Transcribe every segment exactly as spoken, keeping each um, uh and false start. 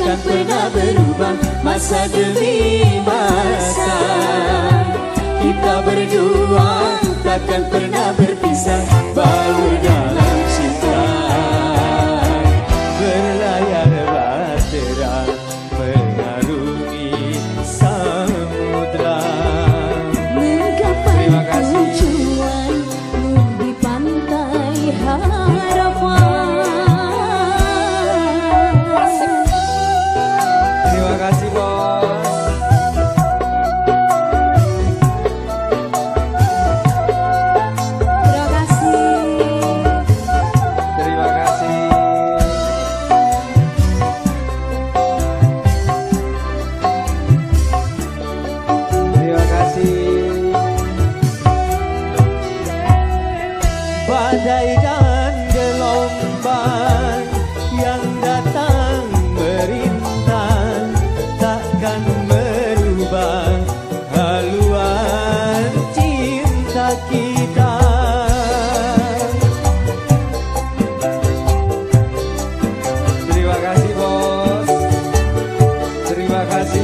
takkan pernah berubah masa demi masa. Kita berdua takkan pernah berpisah, baur dalam cinta. Berlayar bahtera mengarungi samudra, menggapai tujuan di pantai harapan. Terima kasih bos. Terima kasih. Terima kasih. Terima kasih. Badai dan gelombang yang datang merintang takkan merubah haluan cinta kita. Terima kasih bos. Terima kasih.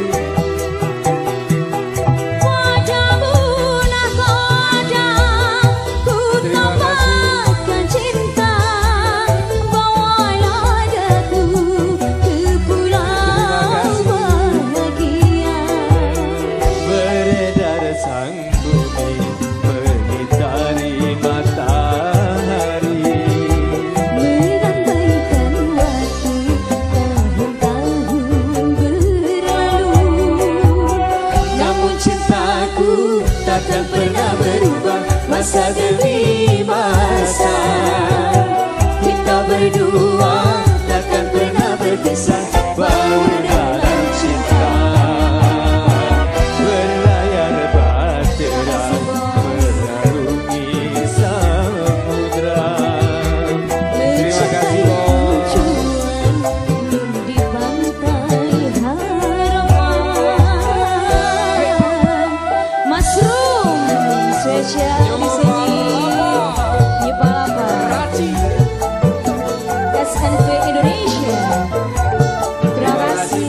Wajahmu nahkoda, ku tambahkan cinta. Bawalah daku ke pulau bahagia. Beredar sang bumi mengitari matahari, Melambaikan waktu tahun-tahun berlalu. namun cintaku takkan pernah berubah masa demi masa. Kita berdua takkan pernah berpisah, baur dalam cinta. Berlayar bahtera mengarungi samudra. Terima kasih bos. Tujuan di pantai harapan. Mushroom spesial di sini. Nyepalapa S N V Indonesia. Terima kasih.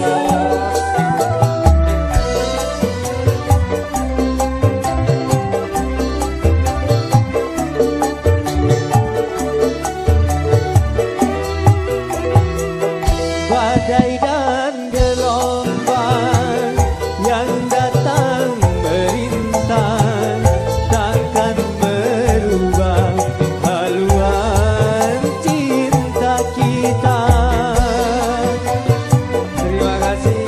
Badai dan gelombang yang datang merintang takkan merubah haluan cinta kita. Terima kasih.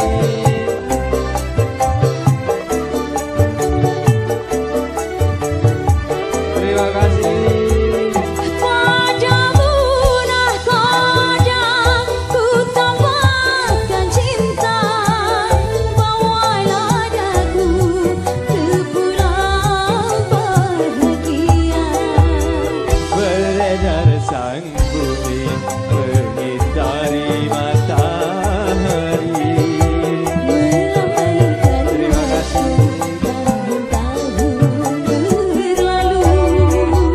Terima kasih. Wajahmu nahkoda, ku tambahkan cinta. Bawalah daku ke pulau bahagia. Beredar sang bumi mengitari matahari, Melambaikan Terima kasih. waktu tahun-tahun berlalu.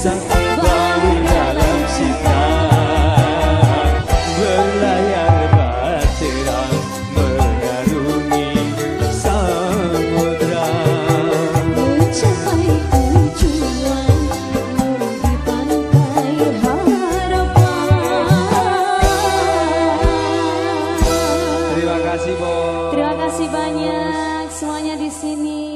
bahu dalam sinar, berlayar bahtera mengarungi samudra, mencapai tujuan di pantai harapan. Terima kasih, Bos. Terima kasih banyak semuanya di sini.